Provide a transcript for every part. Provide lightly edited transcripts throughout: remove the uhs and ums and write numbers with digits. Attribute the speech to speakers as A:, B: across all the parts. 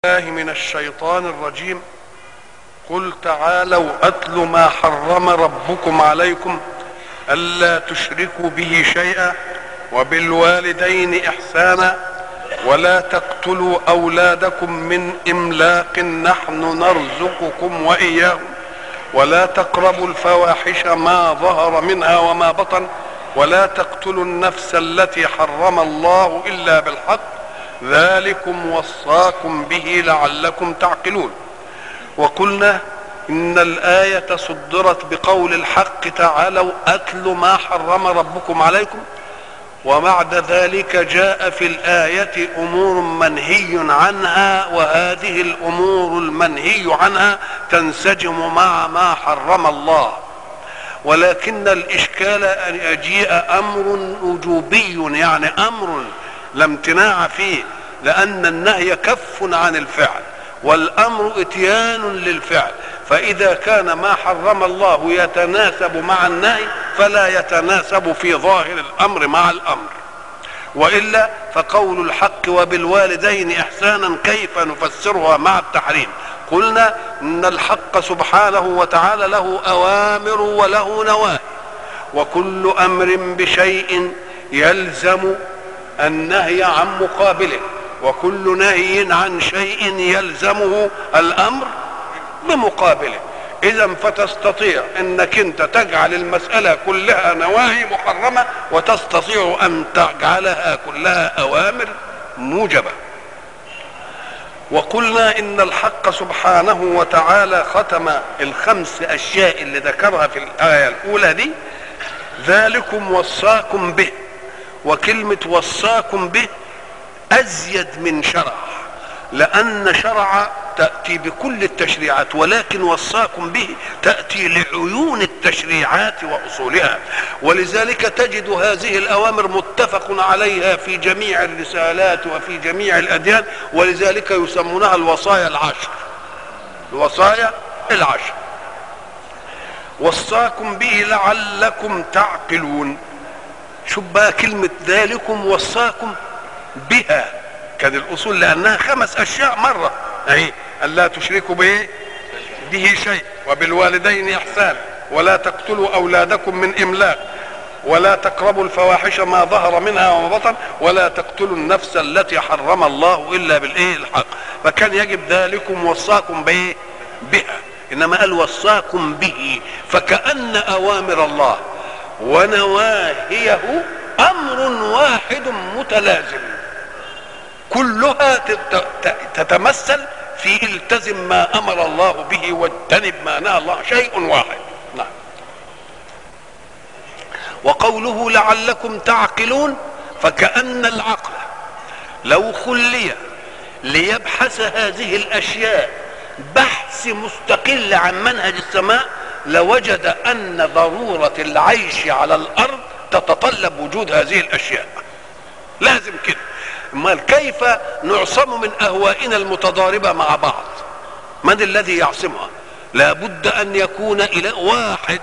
A: الله من الشيطان الرجيم. قل تعالوا أتل ما حرم ربكم عليكم ألا تشركوا به شيئا وبالوالدين إحسانا ولا تقتلوا أولادكم من إملاق نحن نرزقكم وإياهم ولا تقربوا الفواحش ما ظهر منها وما بطن ولا تقتلوا النفس التي حرم الله إلا بالحق ذلكم وصاكم به لعلكم تعقلون. وقلنا إن الآية صدرت بقول الحق تعالوا أتل ما حرم ربكم عليكم، وبعد ذلك جاء في الآية أمور منهي عنها، وهذه الأمور المنهي عنها تنسجم مع ما حرم الله، ولكن الإشكال أن يجيء أمر وجوبي، يعني أمر لا امتناع فيه، لأن النهي كف عن الفعل والأمر إتيان للفعل، فإذا كان ما حرم الله يتناسب مع النهي فلا يتناسب في ظاهر الأمر مع الأمر، وإلا فقول الحق وبالوالدين إحسانا كيف نفسرها مع التحريم؟ قلنا إن الحق سبحانه وتعالى له أوامر وله نواهي، وكل أمر بشيء يلزم النهي عن مقابله، وكل نهي عن شيء يلزمه الأمر بمقابله. إذا فتستطيع أنك أنت تجعل المسألة كلها نواهي محرمة، وتستطيع أن تجعلها كلها أوامر موجبة. وقلنا إن الحق سبحانه وتعالى ختم الخمس أشياء اللي ذكرها في الآية الأولى دي ذلكم وصاكم به، وكلمة وصاكم به أزيد من شرع، لأن شرع تأتي بكل التشريعات، ولكن وصاكم به تأتي لعيون التشريعات وأصولها، ولذلك تجد هذه الأوامر متفق عليها في جميع الرسالات وفي جميع الأديان، ولذلك يسمونها الوصايا العشر. الوصايا العشر وصاكم به لعلكم تعقلون. شوف بقى كلمة ذلكم وصاكم بها، كان الأصول لأنها خمس أشياء مرة أهي: ألا تشركوا به شيء وبالوالدين إحسان ولا تقتلوا أولادكم من إملاق ولا تقربوا الفواحش ما ظهر منها وما بطن ولا تقتلوا النفس التي حرم الله إلا الحق. فكان يجب ذلكم وصاكم بها، إنما قال وصاكم به، فكأن أوامر الله ونواهيه أمر واحد متلازم، كلها تتمثل في التزم ما أمر الله به واجتنب ما نهى الله، شيء واحد. نعم. وقوله لعلكم تعقلون، فكأن العقل لو خلي ليبحث هذه الأشياء بحث مستقل عن منهج السماء لوجد أن ضرورة العيش على الأرض تتطلب وجود هذه الأشياء، لازم كده. امال كيف نعصم من أهوائنا المتضاربة مع بعض؟ من الذي يعصمها؟ لابد أن يكون إله واحد،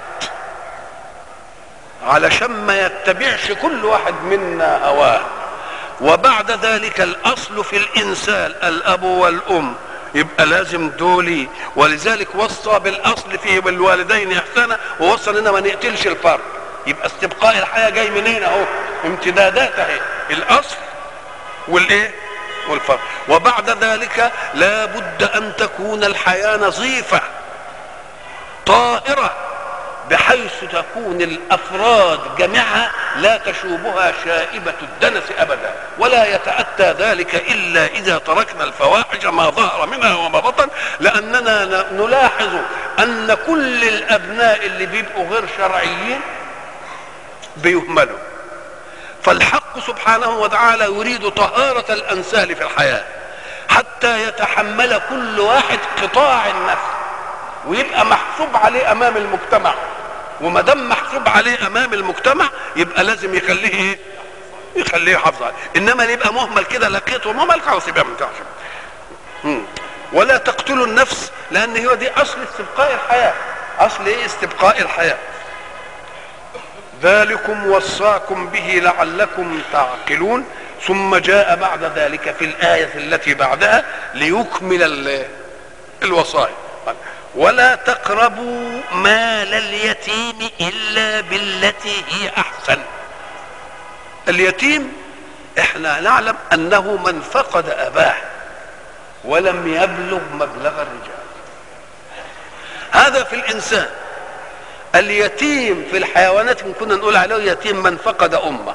A: علشان ما يتبعش كل واحد منا هواه. وبعد ذلك الأصل في الإنسان الأب والأم، يبقى لازم دولي، ولذلك وصى بالأصل فيه بالوالدين إحسانا، ووصى لنا ما نقتلش الفرد. يبقى استبقاء الحياة جاي منين؟ اهو امتدادات اهي، الأصل والفرد. وبعد ذلك لا بد أن تكون الحياة نظيفة طاهرة، بحيث تكون الأفراد جميعها لا تشوبها شائبة الدنس أبدا، ولا يتأتى ذلك إلا إذا تركنا الفواحش ما ظهر منها وما بطن، لأننا نلاحظ أن كل الأبناء اللي بيبقوا غير شرعيين بيهملوا. فالحق سبحانه وتعالى يريد طهارة الأنسال في الحياة حتى يتحمل كل واحد قطاع النفس ويبقى محسوب عليه أمام المجتمع، وما دام محسوب عليه أمام المجتمع يبقى لازم يخليه يحافظ عليه. إنما اللي يبقى مهمل كده لقيته مهمل خلاص يبقى منتعش. ولا تقتلوا النفس، لأن هو دي أصل استبقاء الحياة. أصل استبقاء الحياة. ذلكم وصاكم به لعلكم تعقلون. ثم جاء بعد ذلك في الآية التي بعدها ليكمل الوصايا. ولا تقربوا مال اليتيم إلا بالتي هي أحسن. اليتيم احنا نعلم أنه من فقد أباه ولم يبلغ مبلغ الرجال. هذا في الإنسان. اليتيم في الحيوانات كنا نقول عليه يتيم من فقد أمه.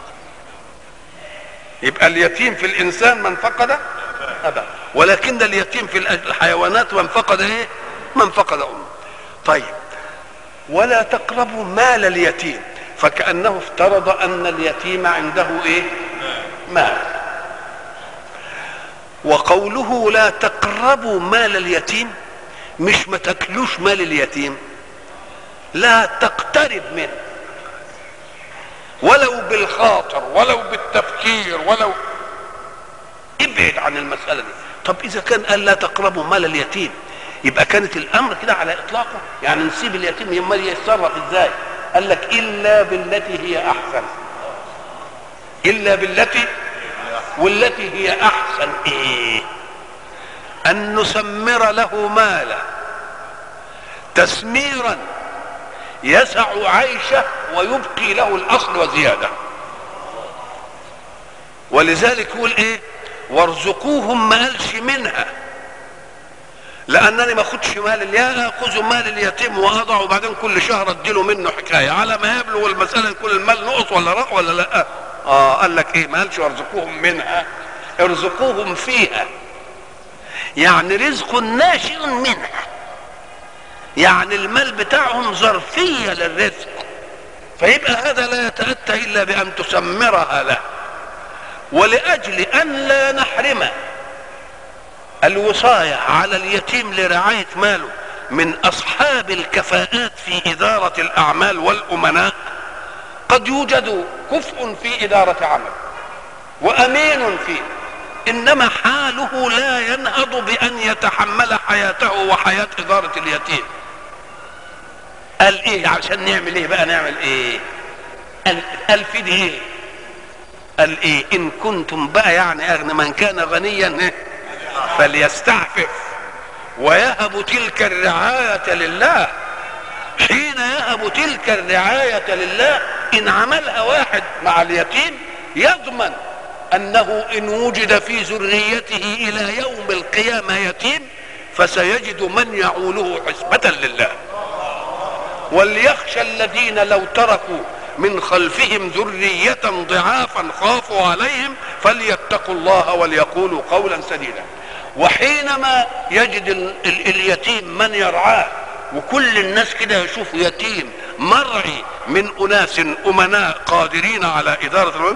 A: يبقى اليتيم في الإنسان من فقد أباه، ولكن اليتيم في الحيوانات من فقد ايه؟ من فقد أمه. طيب، ولا تقربوا مال اليتيم، فكأنه افترض أن اليتيم عنده ايه؟ مال. وقوله لا تقربوا مال اليتيم مش ما تاكلوش مال اليتيم، لا تقترب منه ولو بالخاطر ولو بالتفكير، ولو ابعد عن المسألة دي. طب إذا كان قال لا تقربوا مال اليتيم، يبقى كانت الأمر كده على إطلاقه، يعني نسيب اليتيم يمال يتصرف إزاي؟ قال لك إلا بالتي هي أحسن. إلا بالتي، والتي هي أحسن إيه؟ أن نسمر له مالا تسميرا يسع عيشه ويبقي له الأصل وزيادة. ولذلك يقول إيه؟ وارزقوهم، ما قالش منها، لأنني ما أخدش مال أخذ مال اليتيم وأضعه وبعدين كل شهر أديله منه حكاية على ما يبلغ المسألة يكون المال نقص ولا رق ولا لا. قال لك إيه؟ ما قالش وارزقوهم منها، ارزقوهم فيها، يعني رزق ناشئ منها، يعني المال بتاعهم ظرفية للرزق. فيبقى هذا لا يتأتى إلا بأن تسمرها له. ولأجل أن لا نحرم الوصاية على اليتيم لرعاية ماله من أصحاب الكفاءات في إدارة الأعمال والأمناء، قد يوجد كفء في إدارة عمل وأمين فيه، إنما حاله لا ينهض بأن يتحمل حياته وحياة إدارة اليتيم. قال إيه عشان نعمل إيه بقى؟ نعمل إيه؟ قال في دي إيه؟ قال إيه؟ إن كنتم بقى يعني أغنى، من كان غنيا فليستعفف ويهب تلك الرعاية لله. حين يهب تلك الرعاية لله، إن عملها واحد مع اليتيم يضمن أنه إن وجد في ذريته إلى يوم القيامة يتيم فسيجد من يعوله حسبة لله. وليخشى الذين لو تركوا من خلفهم ذرية ضعافا خافوا عليهم فليتقوا الله وليقولوا قولا سديدا. وحينما يجد اليتيم من يرعاه، وكل الناس كده يشوفوا يتيم مرعي من أناس أمناء قادرين على إدارة الأمم،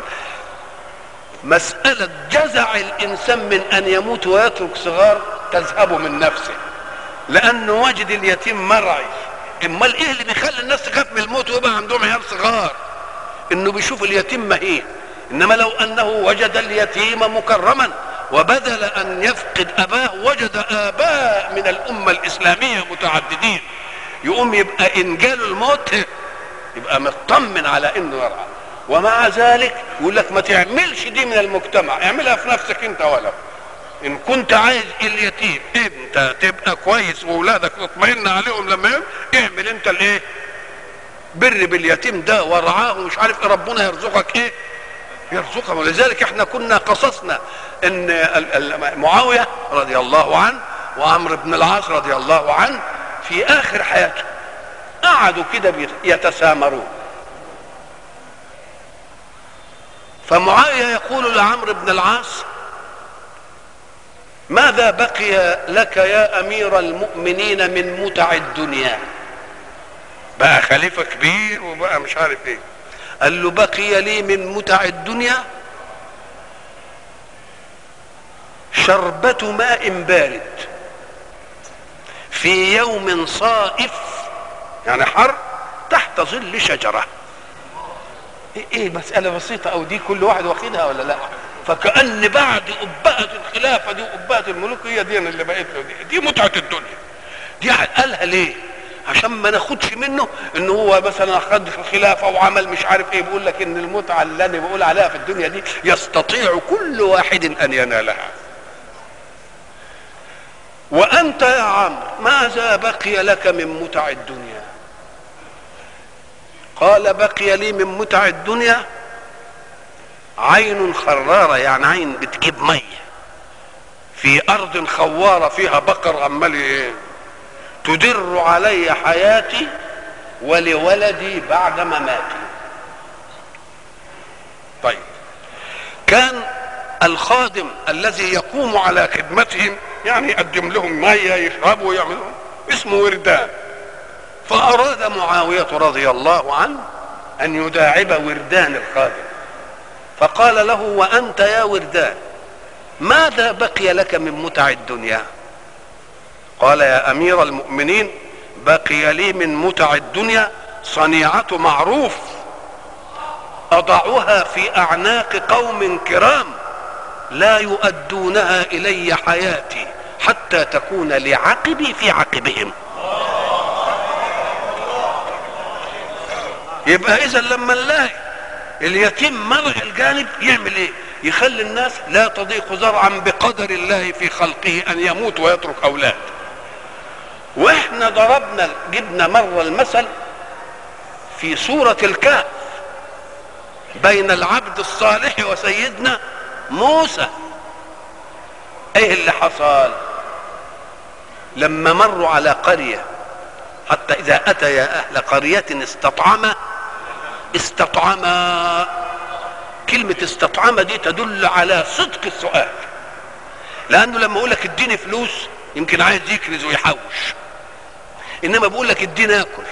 A: مسألة جزع الإنسان من أن يموت ويترك صغار تذهب من نفسه، لأنه وجد اليتيم مرعي. امال ايه اللي بيخلي الناس تخاف من الموت ويبقى عندهم عيال صغار؟ انه بيشوف اليتيم مهين. انما لو انه وجد اليتيم مكرما وبدل ان يفقد اباه وجد اباء من الامه الاسلاميه متعددين، يقوم يبقى ان جاله الموت يبقى مطمن على انه يرعى. ومع ذلك يقول لك ما تعملش دي من المجتمع، اعملها في نفسك انت. ولو ان كنت عايز اليتيم انت تبقى كويس واولادك تطمئن عليهم لما اعمل انت الايه؟ بر باليتيم ده ورعاه ومش عارف ايه، ربنا يرزقك ايه؟ يرزقهم. ولذلك احنا كنا قصصنا ان معاويه رضي الله عنه وعمرو بن العاص رضي الله عنه في اخر حياته قعدوا كده يتسامرون، فمعاويه يقول لعمرو بن العاص: ماذا بقي لك يا امير المؤمنين من متع الدنيا؟ بقى خليفة كبير وبقى مش عارف ايه. قال له: بقي لي من متع الدنيا شربة ماء بارد في يوم صائف، يعني حر، تحت ظل شجرة. ايه مسألة بسيطة او دي كل واحد واخدها ولا لا؟ فكأن بعد أبهة الخلافة دي وأبهة الملوك هي دي اللي بقت له دي متعة الدنيا. دي قالها ليه؟ عشان ما ناخدش منه ان هو مثلا خد في الخلافه وعمل مش عارف ايه. بيقول لك ان المتعه اللي انا بقول عليها في الدنيا دي يستطيع كل واحد ان ينالها. وانت يا عمرو ماذا بقي لك من متع الدنيا؟ قال بقي لي من متع الدنيا عين خرارة، يعني عين بتجيب مية في ارض خوارة فيها بقر عمال تدر علي حياتي ولولدي بعد مماتي. طيب كان الخادم الذي يقوم على خدمتهم يعني يقدم لهم مية يشربوا ويعملوا اسمه وردان. فأراد معاوية رضي الله عنه أن يداعب وردان الخادم، فقال له وأنت يا وردان ماذا بقي لك من متع الدنيا؟ قال يا أمير المؤمنين بقي لي من متع الدنيا صنيعة معروف أضعها في أعناق قوم كرام لا يؤدونها إلي حياتي حتى تكون لعقبي في عقبهم. يبقى إذا لما نلاقي اليتيم مرعي الجانب يعمل إيه؟ يخلي الناس لا تضيق ذرعا بقدر الله في خلقه أن يموت ويترك أولاد. واحنا جبنا مرة المثل في سورة الكهف بين العبد الصالح وسيدنا موسى. ايه اللي حصل لما مروا على قرية؟ حتى اذا اتيا اهل قرية استطعما. كلمة استطعما دي تدل على صدق السؤال، لانه لما اقول لك اديني فلوس يمكن عايز يكنز ويحوش، انما بقول لك اديني اكل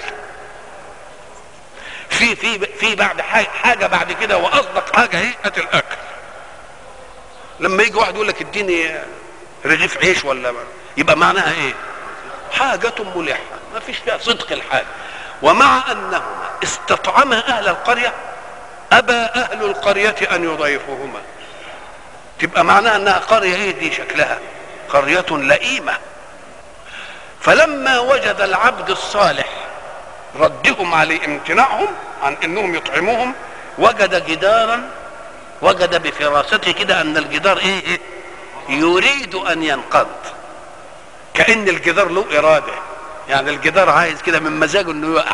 A: في بعد حاجه بعد كده، واصدق حاجه ايه؟ هات الاكل. لما يجي واحد يقول لك اديني رغيف عيش ولا يبقى معناها ايه؟ حاجه ملحه ما فيش فيها صدق الحاجه. ومع انهما استطعما اهل القريه ابى اهل القريه ان يضيفوهما، تبقى معناها انها قريه ايه دي؟ شكلها قريه لئيمه. فلما وجد العبد الصالح ردهم على امتناعهم عن انهم يطعموهم وجد جدارا، وجد بفراسته كده ان الجدار ايه؟ يريد ان ينقض. كأن الجدار له اراده، يعني الجدار عايز كده من مزاجه انه يقع.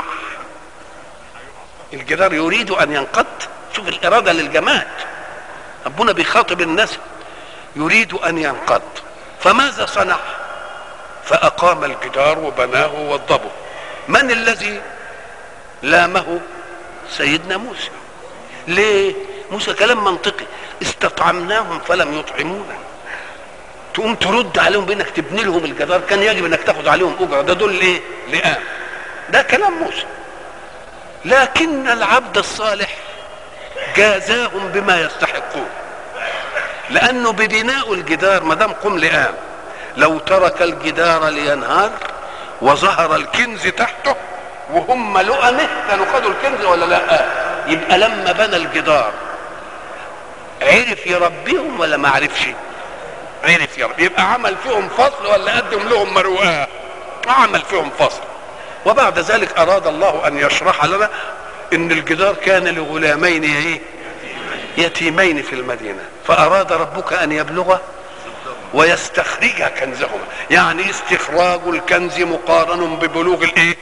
A: الجدار يريد ان ينقض. شوف الاراده للجماد، ربنا بيخاطب الناس يريد ان ينقض. فماذا صنع؟ فأقام الجدار وبناه ووضبه. من الذي لامه؟ سيدنا موسى. ليه؟ موسى كلام منطقي، استطعمناهم فلم يطعمونا. تقوم ترد عليهم بانك تبني لهم الجدار، كان يجب انك تاخد عليهم اجره، ده دول ايه؟ لئام. ده كلام موسى. لكن العبد الصالح جازاهم بما يستحقون، لانه ببناء الجدار ما دام قم لئام، لو ترك الجدار لينهار وظهر الكنز تحته وهم لؤمه كانوا خدوا الكنز ولا لا؟ يبقى لما بنى الجدار عرف يربيهم ولا ما عرفش؟ عرف يربي. يبقى عمل فيهم فصل ولا قدم لهم مروءه؟ عمل فيهم فصل. وبعد ذلك اراد الله ان يشرح لنا ان الجدار كان لغلامين ايه؟ يتيمين في المدينه، فاراد ربك ان يبلغ ويستخرج كنزهما، يعني استخراج الكنز مقارن ببلوغ الايه؟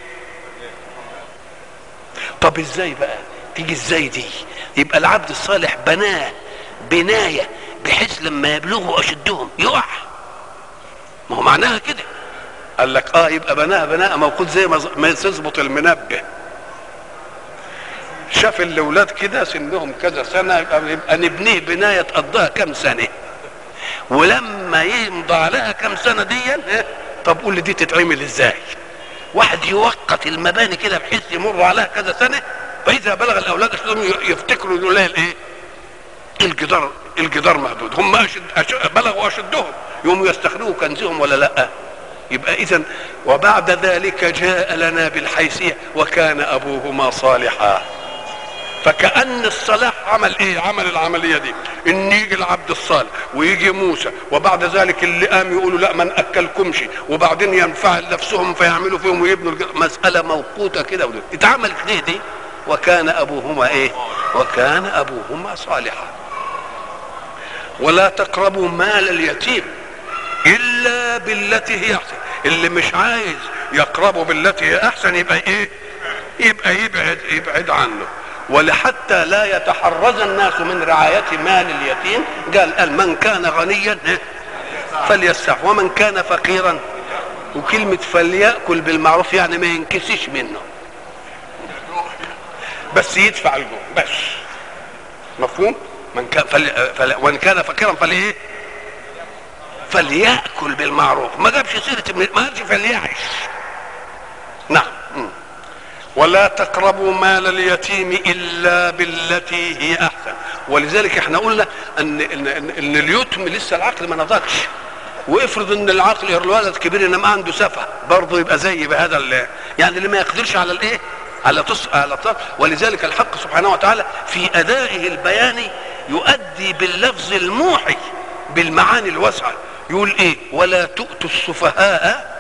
A: طب ازاي بقى تيجي ازاي دي؟ يبقى العبد الصالح بناه بنايه بحيث لما يبلغوا اشدهم يقع، ما هو معناها كده. قال لك يبقى بناها بناء موقوت زي ما تظبط المنبه. شاف الاولاد كده سنهم كذا سنه يبقى نبنيه بنايه تقضيها كام سنه، ولما يمضى عليها كم سنه دي طب قول لي دي تتعمل ازاي؟ واحد يوقت المباني كده بحيث يمر عليها كذا سنه، فاذا بلغ الاولاد اشدهم يفتكروا يقولوا لها الايه؟ الجدار مهدود، هم بلغوا اشدهم يقوموا يستخرجوا كنزهم ولا لا؟ يبقى اذا وبعد ذلك جاء لنا بالحيثيه وكان ابوهما صالحا. فكأن الصلاح عمل ايه؟ عمل العملية دي، ان يجي العبد الصالح ويجي موسى، وبعد ذلك اللي قام يقولوا لا ما ناكلكمش، وبعدين ينفعل نفسهم فيعملوا فيهم ويبنوا مسألة موقوتة كده. اتعملت ليه دي؟ وكان ابوهما ايه؟ وكان ابوهما صالحا. ولا تقربوا مال اليتيم الا بالتي هي احسن. اللي مش عايز يقربه بالتي هي احسن يبقى ايه؟ يبقى يبعد عنه. ولحتى لا يتحرز الناس من رعاية مال اليتيم قال من كان غنيا فليستعف ومن كان فقيرا. وكلمة فليأكل بالمعروف يعني ما ينكسش منه، بس يدفع الجوع بس. مفهوم؟ وان كان فقيرا فليه؟ فليأكل بالمعروف. ما جابش سيرة، ما قالش فليعش. نعم. ولا تقربوا مال اليتيم الا بالتي هي احسن. ولذلك احنا قلنا ان اليتم لسه العقل ما نضجش، وافرض ان العقل الولد كبير انما عنده سفه برضه يبقى زي بهذا يعني اللي ما يقدرش على الايه؟ على ولذلك الحق سبحانه وتعالى في ادائه البياني يؤدي باللفظ الموحي بالمعاني الواسعه. يقول ايه؟ ولا تؤتوا السفهاء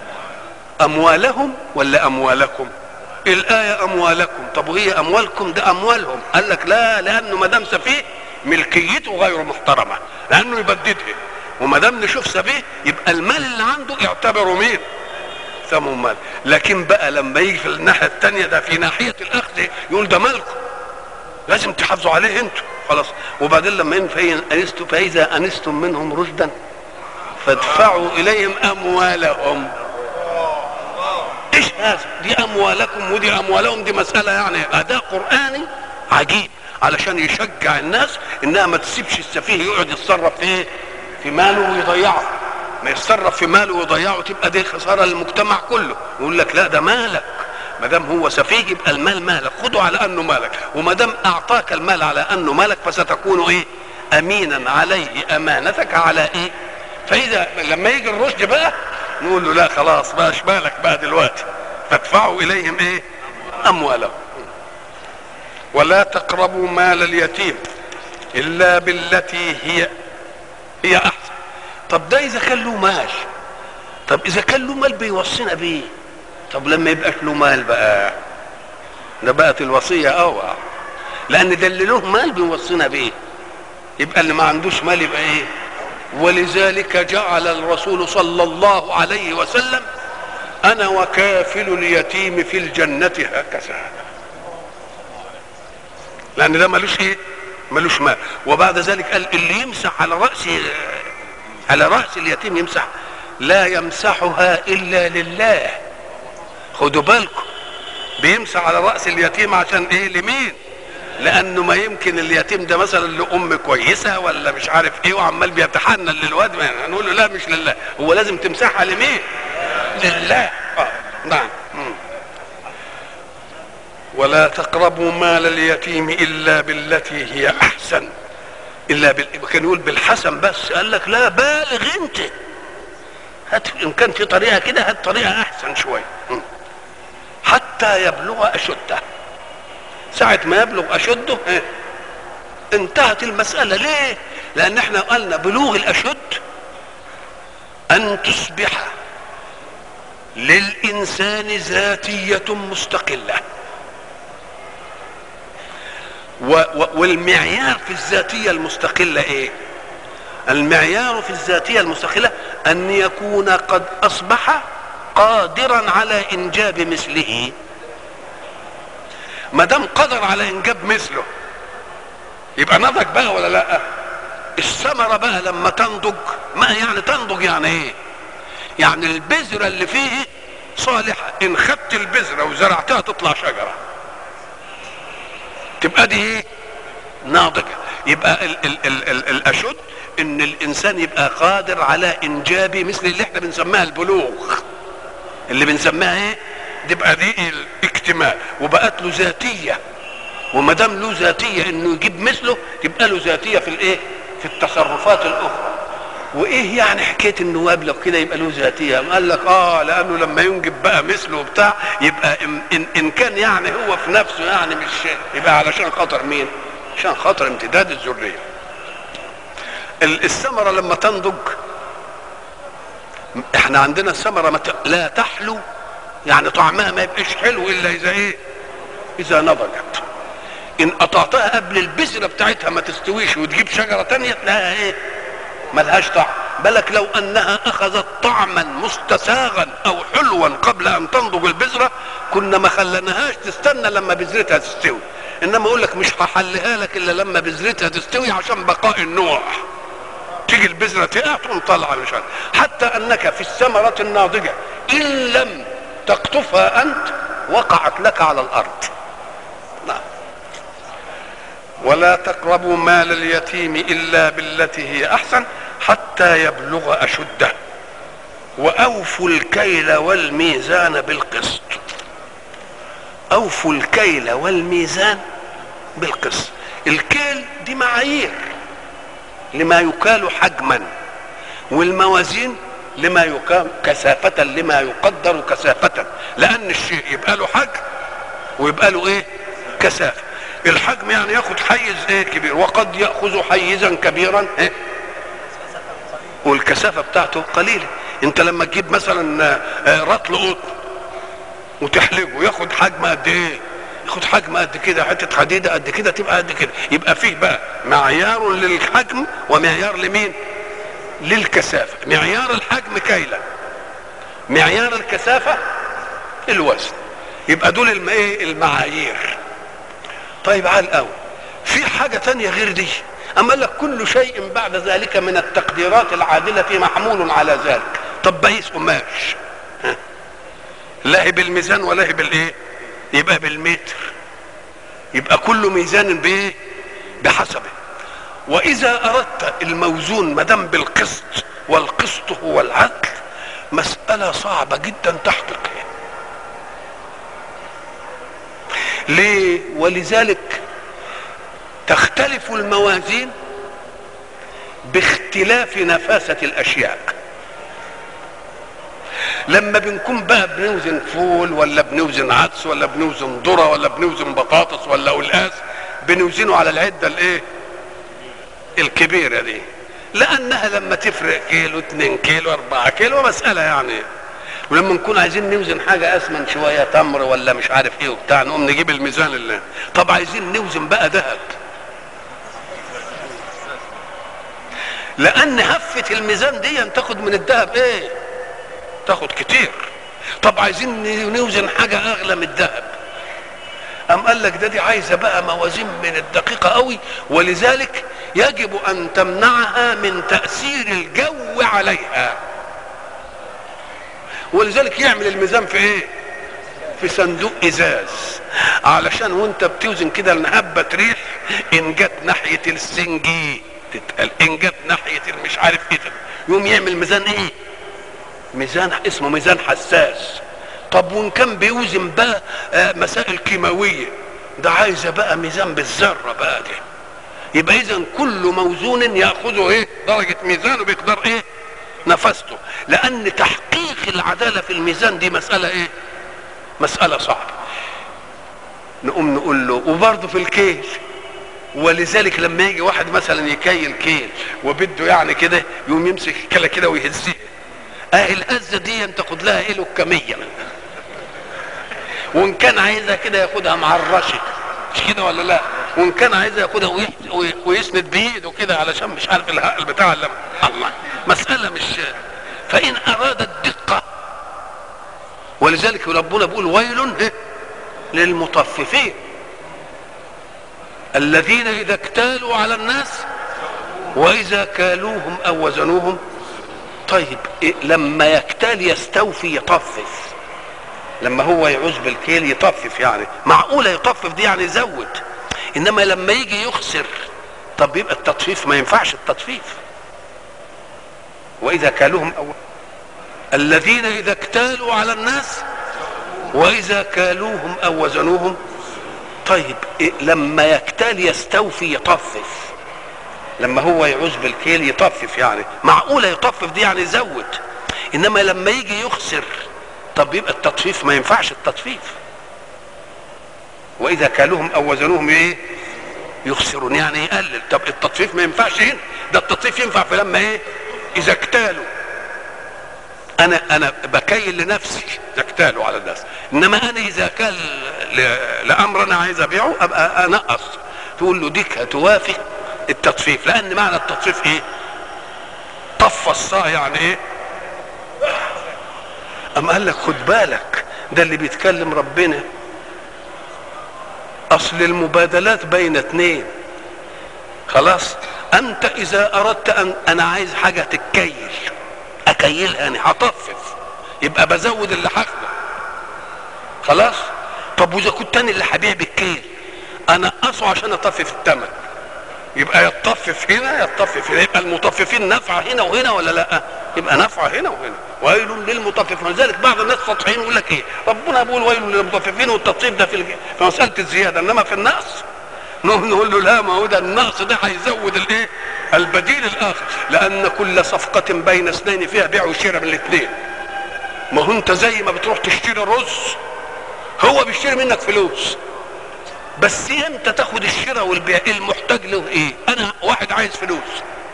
A: اموالهم ولا اموالكم. الآية أموالكم، طب وهي أموالكم؟ ده أموالهم. قال لك لا، لأنه ما دام سفيه ملكيته غير محترمة، لأنه يبددها. وما دام نشوف سفيه يبقى المال اللي عنده يعتبره مين؟ ثمن مال. لكن بقى لما يجي في الناحية الثانية ده في ناحية الأخذ يقول ده مالكم، لازم تحافظوا عليه أنتوا خلاص. وبعدين لما فإذا أنستم منهم رشدا فادفعوا إليهم أموالهم. ايش هذا؟ دي اموالكم ودي اموالهم. دي مسألة يعني اداء قرآني عجيب علشان يشجع الناس انها ما تسيبش السفيه يقعد يتصرف في ايه؟ في ماله ويضيعه. ما يتصرف في ماله ويضيعه تبقى دي خسارة للمجتمع كله. يقول لك لا، ده مالك، ما دام هو سفيه يبقى المال مالك، خده على انه مالك. وما دام اعطاك المال على انه مالك فستكون ايه؟ امينا عليه امانتك على ايه؟ فاذا لما يجي الرشد بقى نقول له لا خلاص بقاش مالك بقى دلوقتي، فادفعوا اليهم ايه؟ اموالهم. ولا تقربوا مال اليتيم الا بالتي هي احسن. طب ده اذا كان له مال، طب اذا كان له مال بيوصينا بيه، طب لما يبقاش له مال بقى ده بقت الوصيه اوعى، لان ده اللي له مال بيوصينا بيه. يبقى اللي ما عندوش مال يبقى ايه؟ ولذلك جعل الرسول صلى الله عليه وسلم انا وكافل اليتيم في الجنة هكذا، لان ده ملوش ايه؟ ملوش مال. وبعد ذلك قال اللي يمسح على رأس اليتيم يمسح، لا يمسحها الا لله. خدوا بالكم، بيمسح على رأس اليتيم عشان ايه؟ لمين؟ لانه ما يمكن اليتيم ده مثلا لام كويسه ولا مش عارف ايه وعمال بيتحنن للواد، نقول له لا مش لله، هو لازم تمسحها لمين؟ لله. نعم. ولا تقربوا مال اليتيم الا بالتي هي احسن. كان يقول بالحسن بس، قال لك لا، بالغ انت، هات ان كان في طريقه كده هات طريقه احسن شويه. حتى يبلغ اشده. ساعة ما يبلغ أشده انتهت المسألة. ليه؟ لأن احنا قلنا بلوغ الأشد أن تصبح للإنسان ذاتية مستقلة. والمعيار في الذاتية المستقلة إيه؟ المعيار في الذاتية المستقلة أن يكون قد أصبح قادرا على إنجاب مثله. ما دام قدر على انجاب مثله يبقى نضج بقى ولا لا؟ الثمره بقى لما تنضج، ما يعني تنضج يعني ايه؟ يعني البذره اللي فيه صالحه، ان خدت البذره وزرعتها تطلع شجره، تبقى دي ايه؟ ناضجه. يبقى الاشد ان الانسان يبقى قادر على انجاب مثل اللي احنا بنسميها البلوغ، اللي بنسميها ايه؟ تبقى دي الاكتمال، وبقت له ذاتيه. وما دام له ذاتيه انه يجيب مثله تبقى له ذاتيه في الايه؟ في التصرفات الاخرى. وايه يعني حكايه انه يبلغ كده يبقى له ذاتيه؟ قال لك لانه لما ينجب بقى مثله وبتاع يبقى إن كان يعني هو في نفسه يعني مش يبقى علشان خاطر مين؟ عشان خاطر امتداد الذريه. الثمره لما تنضج، احنا عندنا الثمره لا تحلو، يعني طعمها ما يبقاش حلو الا اذا ايه؟ اذا نضجت. ان قطعتها قبل البذره بتاعتها ما تستويش وتجيب شجره تانية تلاقيها ايه؟ ملهاش طعم. بالك لو انها اخذت طعما مستساغا او حلوا قبل ان تنضج البذره كنا ما خلناهاش تستنى لما بذرتها تستوي. انما اقول لك مش هحلها لك الا لما بذرتها تستوي عشان بقاء النوع. تيجي البذره تقع تقوم طالعه مش عارف. حتى انك في الثمره الناضجه ان لم تقطفها انت وقعت لك على الارض. نعم. ولا تقربوا مال اليتيم الا بالتي هي احسن حتى يبلغ اشده واوفوا الكيل والميزان بالقسط. اوفوا الكيل والميزان بالقسط. الكيل دي معايير لما يكال حجما، والموازين لما يقام كثافة، لما يقدر كثافة، لأن الشيء يبقى له حجم ويبقى له ايه؟ كثافة. الحجم يعني ياخد حيز ايه؟ كبير، وقد يأخذ حيزا كبيرا ايه؟ والكثافة بتاعته قليلة. انت لما تجيب مثلا رطل قطن وتحلبه ياخد حجم قد ايه؟ ياخد حجم قد كده، حتة حديدة قد كده تبقى قد كده. يبقى فيه بقى معيار للحجم ومعيار لمين؟ للكثافة. معيار الحجم كيلا، معيار الكثافة الوزن. يبقى دول المعايير. طيب على الاول في حاجة تانية غير دي. اما لك كل شيء بعد ذلك من التقديرات العادلة محمول على ذلك. طب بقيس قماش لا هي بالميزان ولا هي بالايه؟ يبقى بالمتر. يبقى كل ميزان بايه؟ بحسبه. واذا اردت الموزون مدام بالقسط، والقسط هو العدل، مسألة صعبة جدا تحقيقها. ليه؟ ولذلك تختلف الموازين باختلاف نفاسة الاشياء. لما بنكون بقى بنوزن فول ولا بنوزن عدس ولا بنوزن ذرة ولا بنوزن بطاطس ولا قلقاس بنوزنه على العدة الايه؟ الكبيرة دي، لانها لما تفرق كيلو 2 كيلو 4 كيلو مسألة يعني. ولما نكون عايزين نوزن حاجة اسمن شوية تمر ولا مش عارف ايه وبتاع نقوم نجيب الميزان اللي. طب عايزين نوزن بقى ذهب، لان هفة الميزان دي تاخد من الذهب ايه؟ تاخد كتير. طب عايزين نوزن حاجة اغلى من الذهب، ام قال لك دي عايزة بقى موازين من الدقيقة قوي، ولذلك يجب ان تمنعها من تأثير الجو عليها. ولذلك يعمل الميزان في ايه؟ في صندوق ازاز، علشان وانت بتوزن كده الهبة ريح ان جت ناحية السنجي تتقل، ان جت ناحية مش عارف ايه يوم يعمل ميزان ايه؟ ميزان اسمه ميزان حساس. طب وان كان بيوزن بقى مسائل كيماوية ده عايزة بقى ميزان بالذرة بقى دي. يبقى اذا كل موزون ياخذه ايه؟ درجة ميزانه بيقدر ايه؟ نفسته. لان تحقيق العدالة في الميزان دي مسألة ايه؟ مسألة صعبة. نقوم نقول له وبرضه في الكيل. ولذلك لما يجي واحد مثلا يكيل كيل وبده يعني كده يقوم يمسك الكيلة كده ويهزها، الهزة دي تاخد لها ايه؟ له كمية. وان كان عايزها كده ياخدها مع الرشد، مش كده ولا لا؟ وان كان عايزها ياخدها ويسند بايده كده علشان مش عارف الهقل بتاع الله. مسألة مش. فان اراد الدقة، ولذلك ربنا بيقول ويل للمطففين الذين اذا اكتالوا على الناس واذا كالوهم او وزنوهم. طيب لما يكتال يستوفي يطفف، لما هو يعوز بالكيل يطفف، يعني معقولة يطفف دي يعني يزود. انما لما يجي يخسر طب يبقى التطفيف ما ينفعش. التطفيف واذا كالوهم او الذين اذا اكتالوا على الناس واذا كالوهم او وزنوهم. طيب لما يكتال يستوفي يطفف، لما هو يعوز بالكيل يطفف، يعني معقوله يطفف دي يعني يزود، انما لما يجي يخسر طب يبقى التطفيف ما ينفعش التطفيف. واذا كالوهم او وزنوهم ايه يخسرون، يعني يقلل. طب التطفيف ما ينفعش هنا، ده التطفيف ينفع في لما ايه اذا اكتالوا. انا بكيل لنفسي اذا اكتالوا على الناس، انما انا اذا كان لامر انا عايز ابيعه ابقى انقص. تقول له ديك هتوافق التطفيف، لان معنى التطفيف ايه؟ طف الصاع يعني ايه؟ اما قال لك خد بالك ده اللي بيتكلم ربنا، اصل المبادلات بين اتنين. خلاص انت اذا اردت ان انا عايز حاجه تتكيل اكيلها، يعني هطفف يبقى بزود اللي هاخده. خلاص طب واذا كنت انا اللي هبيع بالكيل انقصه عشان اطفف الثمن، يبقى يتطفف هنا يتطفف هنا، يبقى المطففين نفعه هنا وهنا ولا لا؟ يبقى نفعه هنا وهنا. ويل للمطففين. ولذلك بعض الناس سطحيين يقول لك ايه؟ ربنا بيقول ويل للمطففين، والتطفيف ده في مساله الزياده، انما في النقص نقول له لا، ما هو ده النقص ده هيزود الايه؟ البديل الاخر، لان كل صفقه بين اثنين فيها بيع وشراء من الاثنين. ما هو انت زي ما بتروح تشتري رز هو بيشتري منك فلوس، بس امتى تاخد الشراء والبيع؟ المحتاج له ايه؟ انا واحد عايز فلوس،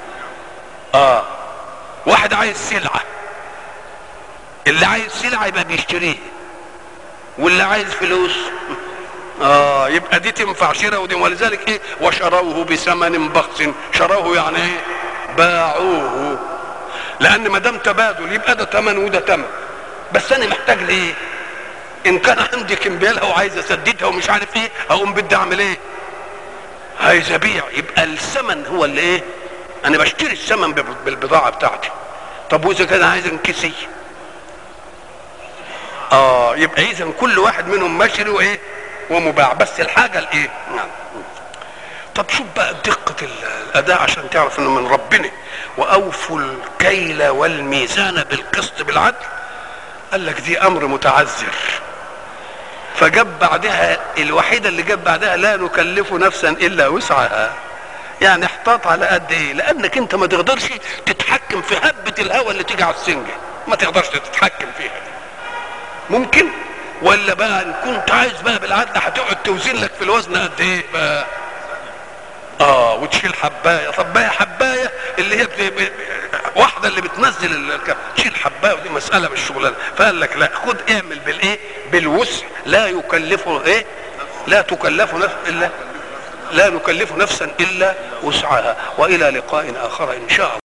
A: واحد عايز سلعه، اللي عايز سلعه يبقى بيشتريه، واللي عايز فلوس يبقى دي تنفع شراء ودي. ولذلك ايه؟ وشروه بثمن بخس. شروه يعني ايه؟ باعوه، لان ما دام تبادل يبقى ده ثمن وده ثمن. بس انا محتاج لايه؟ ان كان عندي كمبيالها وعايز اسددها ومش عارف ايه، اقوم بدي اعمل ايه؟ عايز ابيع، يبقى الثمن هو اللي ايه؟ انا بشتري الثمن بالبضاعه بتاعتي. طب واذا كان عايز انكسي يبقى اذا كل واحد منهم مشري وايه ومباع، بس الحاجه الايه؟ نعم. طب شوف بقى دقه الاداء عشان تعرف انه من ربنا. واوفوا الكيل والميزان بالقسط بالعدل. قال لك دي امر متعذر، فجاب بعدها الوحيده اللي جاب بعدها لا نكلف نفسا الا وسعها. يعني احتاط على قد ايه؟ لانك انت ما تقدرش تتحكم في هبه الهواء اللي تيجي على السنجه، ما تقدرش تتحكم فيها دي. ممكن ولا بقى ان كنت عايز بقى بالعدل هتقعد توزن لك في الوزن قد ايه بقى؟ وتشيل حبايه. طب بقى حبايه اللي هي واحده اللي بتنزل تشيل حبايه، ودي مساله مش شغلانه. فقال لك لا، خد اعمل بالايه؟ بالوسع. لا يكلفه ايه؟ لا تكلف نفس الا لا نكلف نفسا الا وسعها. والى لقاء اخر ان شاء الله.